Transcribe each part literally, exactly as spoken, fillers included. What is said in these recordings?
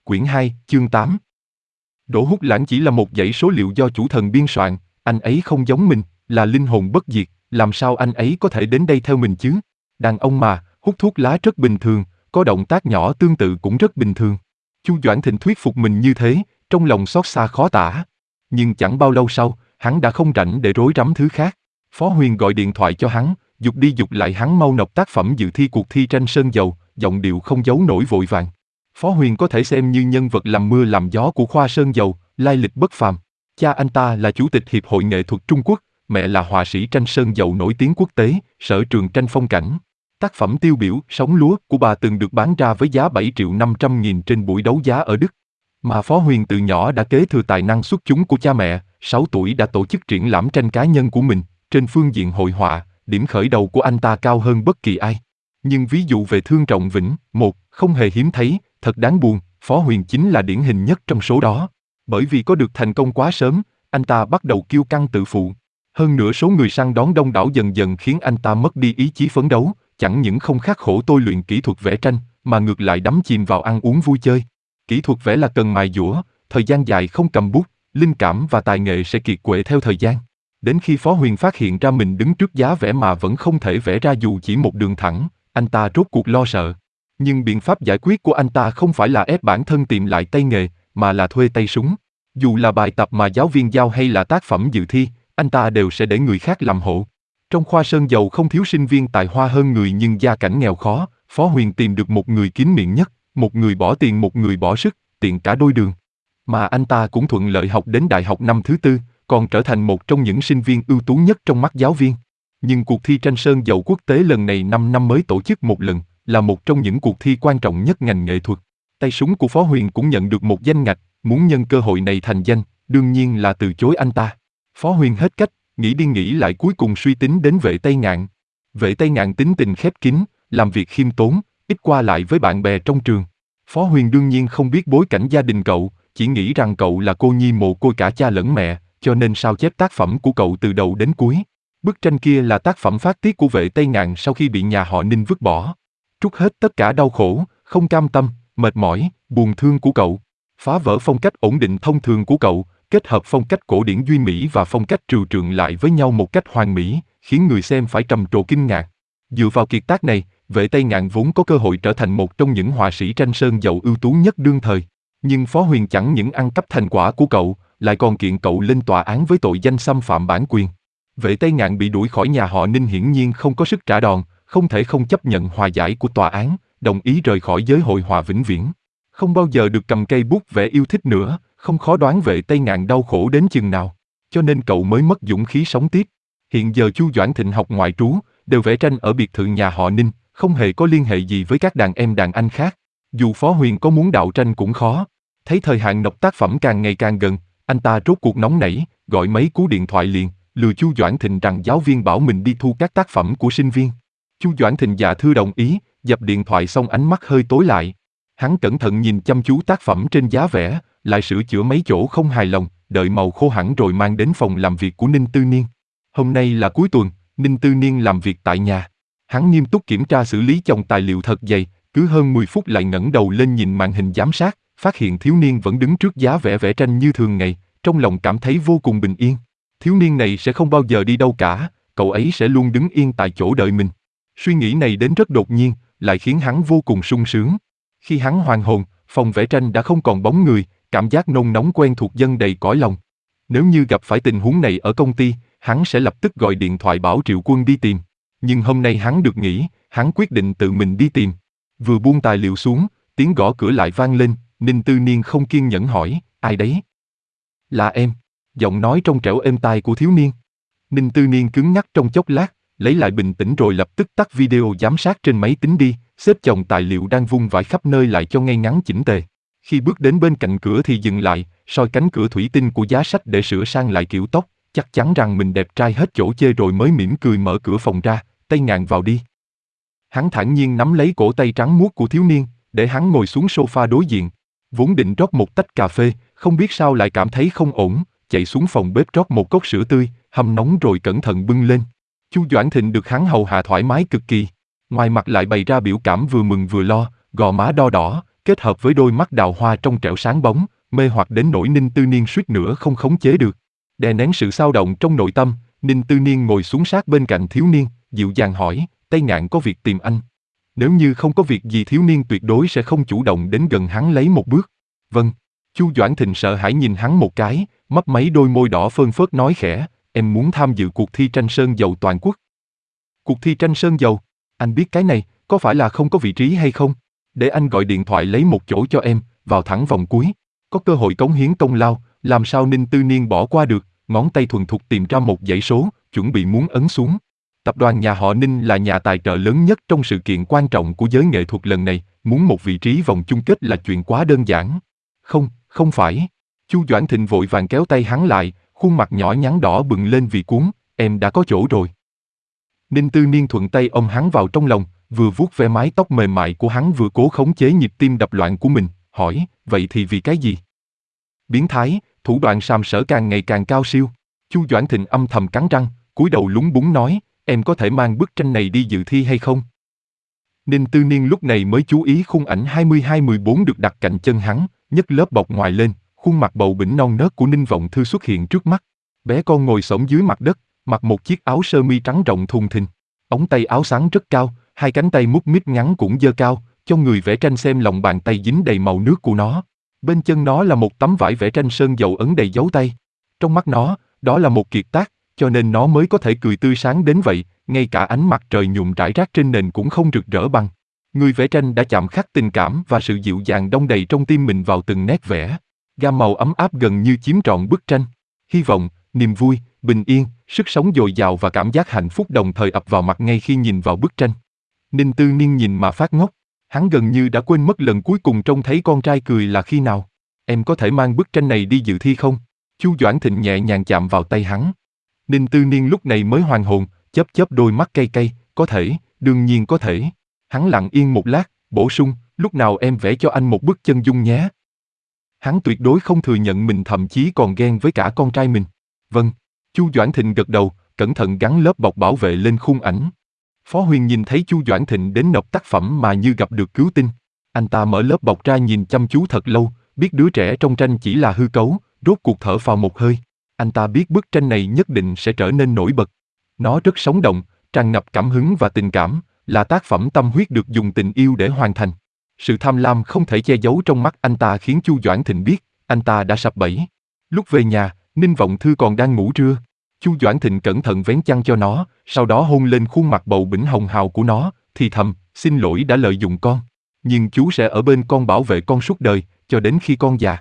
quyển hai, chương tám. Đỗ Húc Lãng chỉ là một dãy số liệu do chủ thần biên soạn, anh ấy không giống mình, là linh hồn bất diệt, làm sao anh ấy có thể đến đây theo mình chứ? Đàn ông mà, hút thuốc lá rất bình thường, có động tác nhỏ tương tự cũng rất bình thường. Chu Doãn Thịnh thuyết phục mình như thế, trong lòng xót xa khó tả. Nhưng chẳng bao lâu sau, hắn đã không rảnh để rối rắm thứ khác. Phó Huyền gọi điện thoại cho hắn, giục đi giục lại hắn mau nộp tác phẩm dự thi cuộc thi tranh sơn dầu, giọng điệu không giấu nổi vội vàng. Phó Huyền có thể xem như nhân vật làm mưa làm gió của khoa sơn dầu, lai lịch bất phàm. Cha anh ta là chủ tịch Hiệp hội Nghệ thuật Trung Quốc, mẹ là họa sĩ tranh sơn dầu nổi tiếng quốc tế, sở trường tranh phong cảnh. Tác phẩm tiêu biểu Sống lúa của bà từng được bán ra với giá bảy triệu năm trăm nghìn trên buổi đấu giá ở Đức. Mà Phó Huyền từ nhỏ đã kế thừa tài năng xuất chúng của cha mẹ, sáu tuổi đã tổ chức triển lãm tranh cá nhân của mình. Trên phương diện hội họa, điểm khởi đầu của anh ta cao hơn bất kỳ ai. Nhưng ví dụ về Thương Trọng Vĩnh, một, không hề hiếm thấy, thật đáng buồn, Phó Huyền chính là điển hình nhất trong số đó. Bởi vì có được thành công quá sớm, anh ta bắt đầu kiêu căng tự phụ. Hơn nữa số người săn đón đông đảo dần dần khiến anh ta mất đi ý chí phấn đấu, chẳng những không khắc khổ tôi luyện kỹ thuật vẽ tranh, mà ngược lại đắm chìm vào ăn uống vui chơi. Kỹ thuật vẽ là cần mài dũa, thời gian dài không cầm bút, linh cảm và tài nghệ sẽ kiệt quệ theo thời gian. Đến khi Phó Huyền phát hiện ra mình đứng trước giá vẽ mà vẫn không thể vẽ ra dù chỉ một đường thẳng, anh ta rốt cuộc lo sợ. Nhưng biện pháp giải quyết của anh ta không phải là ép bản thân tìm lại tay nghề, mà là thuê tay súng. Dù là bài tập mà giáo viên giao hay là tác phẩm dự thi, anh ta đều sẽ để người khác làm hộ. Trong khoa sơn dầu không thiếu sinh viên tài hoa hơn người nhưng gia cảnh nghèo khó, Phó Huyền tìm được một người kín miệng nhất, một người bỏ tiền một người bỏ sức, tiện cả đôi đường. Mà anh ta cũng thuận lợi học đến đại học năm thứ tư, còn trở thành một trong những sinh viên ưu tú nhất trong mắt giáo viên. Nhưng cuộc thi tranh sơn dầu quốc tế lần này năm năm mới tổ chức một lần, là một trong những cuộc thi quan trọng nhất ngành nghệ thuật. Tay súng của Phó Huyền cũng nhận được một danh ngạch, muốn nhân cơ hội này thành danh, đương nhiên là từ chối anh ta. Phó Huyền hết cách, nghĩ đi nghĩ lại cuối cùng suy tính đến Vệ Tây Ngạn. Vệ Tây Ngạn tính tình khép kín, làm việc khiêm tốn, ít qua lại với bạn bè trong trường. Phó Huyền đương nhiên không biết bối cảnh gia đình cậu, chỉ nghĩ rằng cậu là cô nhi mồ côi cả cha lẫn mẹ, cho nên sao chép tác phẩm của cậu từ đầu đến cuối. Bức tranh kia là tác phẩm phát tiết của Vệ Tây Ngạn sau khi bị nhà họ Ninh vứt bỏ. Trút hết tất cả đau khổ, không cam tâm, mệt mỏi, buồn thương của cậu. Phá vỡ phong cách ổn định thông thường của cậu, kết hợp phong cách cổ điển duy mỹ và phong cách trừu tượng lại với nhau một cách hoàn mỹ, khiến người xem phải trầm trồ kinh ngạc. Dựa vào kiệt tác này, Vệ Tây Ngạn vốn có cơ hội trở thành một trong những họa sĩ tranh sơn dầu ưu tú nhất đương thời. Nhưng Phó Huyền chẳng những ăn cắp thành quả của cậu, lại còn kiện cậu lên tòa án với tội danh xâm phạm bản quyền. Vệ Tây Ngạn bị đuổi khỏi nhà họ Ninh hiển nhiên không có sức trả đòn, không thể không chấp nhận hòa giải của tòa án, đồng ý rời khỏi giới hội họa vĩnh viễn. Không bao giờ được cầm cây bút vẽ yêu thích nữa, không khó đoán Vệ Tây Ngạn đau khổ đến chừng nào. Cho nên cậu mới mất dũng khí sống tiếp. Hiện giờ Chu Doãn Thịnh học ngoại trú, đều vẽ tranh ở biệt thự nhà họ Ninh, không hề có liên hệ gì với các đàn em đàn anh khác. Dù Phó Huyền có muốn đạo tranh cũng khó. Thấy thời hạn nộp tác phẩm càng ngày càng gần, anh ta rốt cuộc nóng nảy, gọi mấy cú điện thoại liền, lừa Chu Doãn Thịnh rằng giáo viên bảo mình đi thu các tác phẩm của sinh viên. Chu Doãn Thịnh dạ thưa đồng ý, dập điện thoại xong ánh mắt hơi tối lại. Hắn cẩn thận nhìn chăm chú tác phẩm trên giá vẽ, lại sửa chữa mấy chỗ không hài lòng, đợi màu khô hẳn rồi mang đến phòng làm việc của Ninh Tư Niên. Hôm nay là cuối tuần, Ninh Tư Niên làm việc tại nhà. Hắn nghiêm túc kiểm tra xử lý chồng tài liệu thật dày, cứ hơn mười phút lại ngẩng đầu lên nhìn màn hình giám sát, phát hiện thiếu niên vẫn đứng trước giá vẽ vẽ tranh như thường ngày, trong lòng cảm thấy vô cùng bình yên. Thiếu niên này sẽ không bao giờ đi đâu cả, cậu ấy sẽ luôn đứng yên tại chỗ đợi mình. Suy nghĩ này đến rất đột nhiên, lại khiến hắn vô cùng sung sướng. Khi hắn hoàn hồn, phòng vẽ tranh đã không còn bóng người, cảm giác nôn nóng quen thuộc dâng đầy cõi lòng. Nếu như gặp phải tình huống này ở công ty, hắn sẽ lập tức gọi điện thoại bảo Triệu Quân đi tìm. Nhưng hôm nay hắn được nghỉ, hắn quyết định tự mình đi tìm. Vừa buông tài liệu xuống, tiếng gõ cửa lại vang lên, Ninh Tư Niên không kiên nhẫn hỏi, ai đấy? Là em. Giọng nói trong trẻo êm tai của thiếu niên. Ninh Tư Niên cứng nhắc trong chốc lát, lấy lại bình tĩnh rồi lập tức tắt video giám sát trên máy tính đi, xếp chồng tài liệu đang vung vãi khắp nơi lại cho ngay ngắn chỉnh tề. Khi bước đến bên cạnh cửa thì dừng lại, soi cánh cửa thủy tinh của giá sách để sửa sang lại kiểu tóc, chắc chắn rằng mình đẹp trai hết chỗ chê rồi mới mỉm cười mở cửa phòng ra, Tây Ngạn vào đi. Hắn thản nhiên nắm lấy cổ tay trắng muốt của thiếu niên, để hắn ngồi xuống sofa đối diện. Vốn định rót một tách cà phê, không biết sao lại cảm thấy không ổn, chạy xuống phòng bếp rót một cốc sữa tươi, hâm nóng rồi cẩn thận bưng lên. Chu Doãn Thịnh được hắn hầu hạ thoải mái cực kỳ, ngoài mặt lại bày ra biểu cảm vừa mừng vừa lo, gò má đo đỏ, kết hợp với đôi mắt đào hoa trong trẻo sáng bóng, mê hoặc đến nỗi Ninh Tư Niên suýt nữa không khống chế được. Đè nén sự xao động trong nội tâm, Ninh Tư Niên ngồi xuống sát bên cạnh thiếu niên, dịu dàng hỏi, Tây Ngạn có việc tìm anh. Nếu như không có việc gì thiếu niên tuyệt đối sẽ không chủ động đến gần hắn lấy một bước. Vâng. Chu Doãn Thịnh sợ hãi nhìn hắn một cái, mấp máy đôi môi đỏ phơn phớt nói khẽ, em muốn tham dự cuộc thi tranh sơn dầu toàn quốc. Cuộc thi tranh sơn dầu? Anh biết cái này, có phải là không có vị trí hay không? Để anh gọi điện thoại lấy một chỗ cho em, vào thẳng vòng cuối. Có cơ hội cống hiến công lao, làm sao Ninh Tư Niên bỏ qua được, ngón tay thuần thục tìm ra một dãy số, chuẩn bị muốn ấn xuống. Tập đoàn nhà họ Ninh là nhà tài trợ lớn nhất trong sự kiện quan trọng của giới nghệ thuật lần này, muốn một vị trí vòng chung kết là chuyện quá đơn giản. Không, không phải. Chu Doãn Thịnh vội vàng kéo tay hắn lại, khuôn mặt nhỏ nhắn đỏ bừng lên vì cuốn, em đã có chỗ rồi. Ninh Tư Niên thuận tay ôm hắn vào trong lòng, vừa vuốt ve mái tóc mềm mại của hắn vừa cố khống chế nhịp tim đập loạn của mình, hỏi, vậy thì vì cái gì? Biến thái, thủ đoạn sàm sỡ càng ngày càng cao siêu. Chu Doãn Thịnh âm thầm cắn răng, cúi đầu lúng búng nói, em có thể mang bức tranh này đi dự thi hay không? Ninh Tư Niên lúc này mới chú ý khung ảnh hai mươi hai mười bốn được đặt cạnh chân hắn, nhấc lớp bọc ngoài lên, khuôn mặt bầu bĩnh non nớt của Ninh Vọng Thư xuất hiện trước mắt. Bé con ngồi xổm dưới mặt đất, mặc một chiếc áo sơ mi trắng rộng thùng thình. Ống tay áo sáng rất cao, hai cánh tay mút mít ngắn cũng giơ cao, cho người vẽ tranh xem lòng bàn tay dính đầy màu nước của nó. Bên chân nó là một tấm vải vẽ tranh sơn dầu ấn đầy dấu tay. Trong mắt nó, đó là một kiệt tác, cho nên nó mới có thể cười tươi sáng đến vậy, ngay cả ánh mặt trời nhuộm rải rác trên nền cũng không rực rỡ bằng. Người vẽ tranh đã chạm khắc tình cảm và sự dịu dàng đong đầy trong tim mình vào từng nét vẽ. Gam màu ấm áp gần như chiếm trọn bức tranh. Hy vọng, niềm vui, bình yên, sức sống dồi dào và cảm giác hạnh phúc đồng thời ập vào mặt ngay khi nhìn vào bức tranh. Ninh Tư Niên nhìn mà phát ngốc. Hắn gần như đã quên mất lần cuối cùng trông thấy con trai cười là khi nào. Em có thể mang bức tranh này đi dự thi không? Chu Doãn Thịnh nhẹ nhàng chạm vào tay hắn. Ninh Tư Niên lúc này mới hoàn hồn, chớp chớp đôi mắt cay cay, có thể, đương nhiên có thể. Hắn lặng yên một lát, bổ sung, lúc nào em vẽ cho anh một bức chân dung nhé. Hắn tuyệt đối không thừa nhận mình thậm chí còn ghen với cả con trai mình. Vâng. Chu Doãn Thịnh gật đầu, cẩn thận gắn lớp bọc bảo vệ lên khung ảnh. Phó Huyền nhìn thấy Chu Doãn Thịnh đến nộp tác phẩm mà như gặp được cứu tinh. Anh ta mở lớp bọc ra nhìn chăm chú thật lâu, biết đứa trẻ trong tranh chỉ là hư cấu, rốt cuộc thở phào một hơi. Anh ta biết bức tranh này nhất định sẽ trở nên nổi bật. Nó rất sống động, tràn ngập cảm hứng và tình cảm, là tác phẩm tâm huyết được dùng tình yêu để hoàn thành. Sự tham lam không thể che giấu trong mắt anh ta khiến Chu Doãn Thịnh biết, anh ta đã sập bẫy. Lúc về nhà, Ninh Vọng Thư còn đang ngủ trưa. Chu Doãn Thịnh cẩn thận vén chăn cho nó, sau đó hôn lên khuôn mặt bầu bĩnh hồng hào của nó, thì thầm, xin lỗi đã lợi dụng con. Nhưng chú sẽ ở bên con bảo vệ con suốt đời, cho đến khi con già.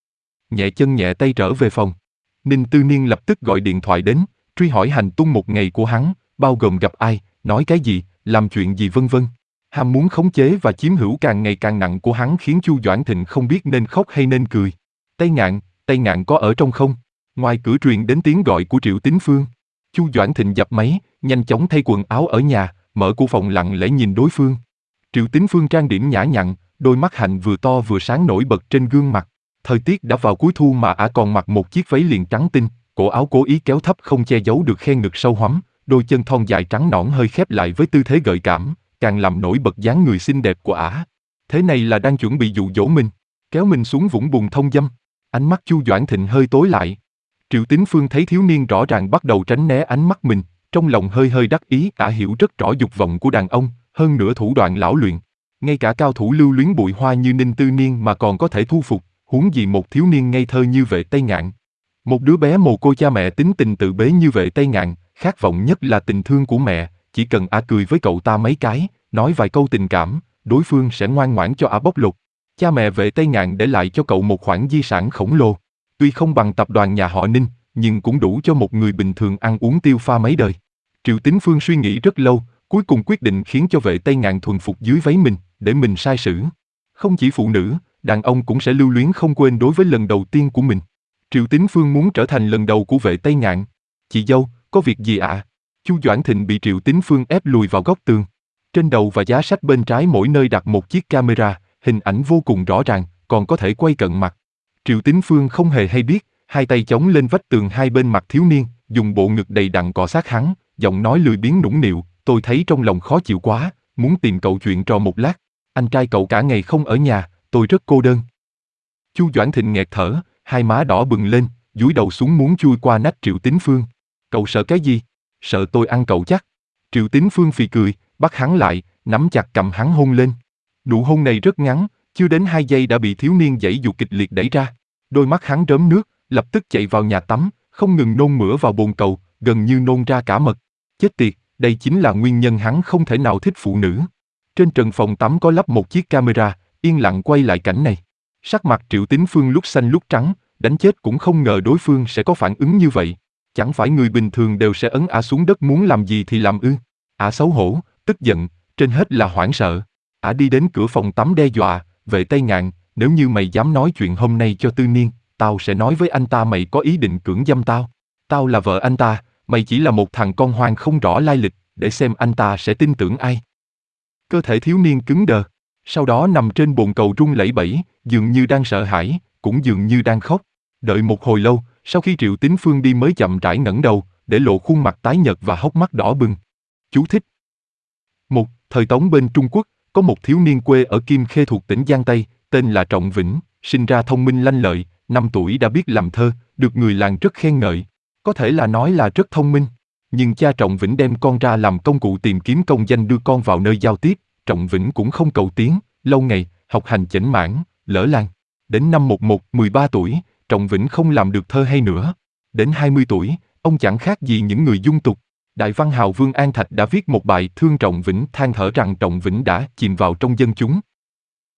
Nhẹ chân nhẹ tay trở về phòng. Ninh Tư Niên lập tức gọi điện thoại đến, truy hỏi hành tung một ngày của hắn, bao gồm gặp ai, nói cái gì, làm chuyện gì vân vân. Ham muốn khống chế và chiếm hữu càng ngày càng nặng của hắn khiến Chu Doãn Thịnh không biết nên khóc hay nên cười. Tây Ngạn, Tây Ngạn có ở trong không? Ngoài cửa truyền đến tiếng gọi của Triệu Tín Phương. Chu Doãn Thịnh dập máy, nhanh chóng thay quần áo ở nhà, mở cửa phòng lặng lẽ nhìn đối phương. Triệu Tín Phương trang điểm nhã nhặn, đôi mắt hạnh vừa to vừa sáng nổi bật trên gương mặt. Thời tiết đã vào cuối thu mà ả còn mặc một chiếc váy liền trắng tinh, cổ áo cố ý kéo thấp không che giấu được khe ngực sâu hoắm, đôi chân thon dài trắng nõn hơi khép lại với tư thế gợi cảm, càng làm nổi bật dáng người xinh đẹp của ả. Thế này là đang chuẩn bị dụ dỗ mình, kéo mình xuống vũng bùn thông dâm. Ánh mắt Chu Doãn Thịnh hơi tối lại. Triệu Tín Phương thấy thiếu niên rõ ràng bắt đầu tránh né ánh mắt mình, trong lòng hơi hơi đắc ý, ả hiểu rất rõ dục vọng của đàn ông, hơn nữa thủ đoạn lão luyện. Ngay cả cao thủ lưu luyến bụi hoa như Ninh Tư Niên mà còn có thể thu phục, huống gì một thiếu niên ngây thơ như Vệ Tây Ngạn. Một đứa bé mồ côi cha mẹ tính tình tự bế như Vệ Tây Ngạn, khát vọng nhất là tình thương của mẹ, chỉ cần ả cười với cậu ta mấy cái, nói vài câu tình cảm, đối phương sẽ ngoan ngoãn cho ả bóc lột. Cha mẹ Vệ Tây Ngạn để lại cho cậu một khoản di sản khổng lồ. Tuy không bằng tập đoàn nhà họ Ninh, nhưng cũng đủ cho một người bình thường ăn uống tiêu pha mấy đời. Triệu Tín Phương suy nghĩ rất lâu, cuối cùng quyết định khiến cho Vệ Tây Ngạn thuần phục dưới váy mình, để mình sai sử. Không chỉ phụ nữ, đàn ông cũng sẽ lưu luyến không quên đối với lần đầu tiên của mình. Triệu Tín Phương muốn trở thành lần đầu của Vệ Tây Ngạn. Chị dâu, có việc gì ạ? À? Chu Doãn Thịnh bị Triệu Tín Phương ép lùi vào góc tường. Trên đầu và giá sách bên trái mỗi nơi đặt một chiếc camera, hình ảnh vô cùng rõ ràng, còn có thể quay cận mặt. Triệu Tín Phương không hề hay biết, hai tay chống lên vách tường hai bên mặt thiếu niên, dùng bộ ngực đầy đặn cọ sát hắn, giọng nói lười biếng nũng nịu, tôi thấy trong lòng khó chịu quá, muốn tìm cậu chuyện trò một lát. Anh trai cậu cả ngày không ở nhà, tôi rất cô đơn. Chu Doãn Thịnh nghẹt thở, hai má đỏ bừng lên, dúi đầu xuống muốn chui qua nách Triệu Tín Phương. Cậu sợ cái gì? Sợ tôi ăn cậu chắc. Triệu Tín Phương phì cười, bắt hắn lại, nắm chặt cầm hắn hôn lên. Nụ hôn này rất ngắn, chưa đến hai giây đã bị thiếu niên giãy giụa kịch liệt đẩy ra. Đôi mắt hắn rớm nước, lập tức chạy vào nhà tắm, không ngừng nôn mửa vào bồn cầu, gần như nôn ra cả mật. Chết tiệt, đây chính là nguyên nhân hắn không thể nào thích phụ nữ. Trên trần phòng tắm có lắp một chiếc camera, yên lặng quay lại cảnh này. Sắc mặt Triệu Tín Phương lúc xanh lúc trắng, đánh chết cũng không ngờ đối phương sẽ có phản ứng như vậy. Chẳng phải người bình thường đều sẽ ấn ả xuống đất muốn làm gì thì làm ư? Ả xấu hổ, tức giận, trên hết là hoảng sợ. Ả đi đến cửa phòng tắm đe dọa, vệ Tây Ngạn, nếu như mày dám nói chuyện hôm nay cho Tư Niên, tao sẽ nói với anh ta mày có ý định cưỡng dâm tao. Tao là vợ anh ta, mày chỉ là một thằng con hoang không rõ lai lịch, để xem anh ta sẽ tin tưởng ai. Cơ thể thiếu niên cứng đờ, sau đó nằm trên bồn cầu run lẩy bẩy, dường như đang sợ hãi, cũng dường như đang khóc. Đợi một hồi lâu, sau khi Triệu Tín Phương đi mới chậm rãi ngẩng đầu, để lộ khuôn mặt tái nhợt và hốc mắt đỏ bừng. Chú thích. Một, thời Tống bên Trung Quốc, có một thiếu niên quê ở Kim Khê thuộc tỉnh Giang Tây, tên là Trọng Vĩnh, sinh ra thông minh lanh lợi, năm tuổi đã biết làm thơ, được người làng rất khen ngợi. Có thể là nói là rất thông minh. Nhưng cha Trọng Vĩnh đem con ra làm công cụ tìm kiếm công danh đưa con vào nơi giao tiếp, Trọng Vĩnh cũng không cầu tiến, lâu ngày, học hành chểnh mãn, lỡ làng. Đến năm một một, mười ba tuổi, Trọng Vĩnh không làm được thơ hay nữa. Đến hai mươi tuổi, ông chẳng khác gì những người dung tục. Đại văn hào Vương An Thạch đã viết một bài thương Trọng Vĩnh, than thở rằng Trọng Vĩnh đã chìm vào trong dân chúng.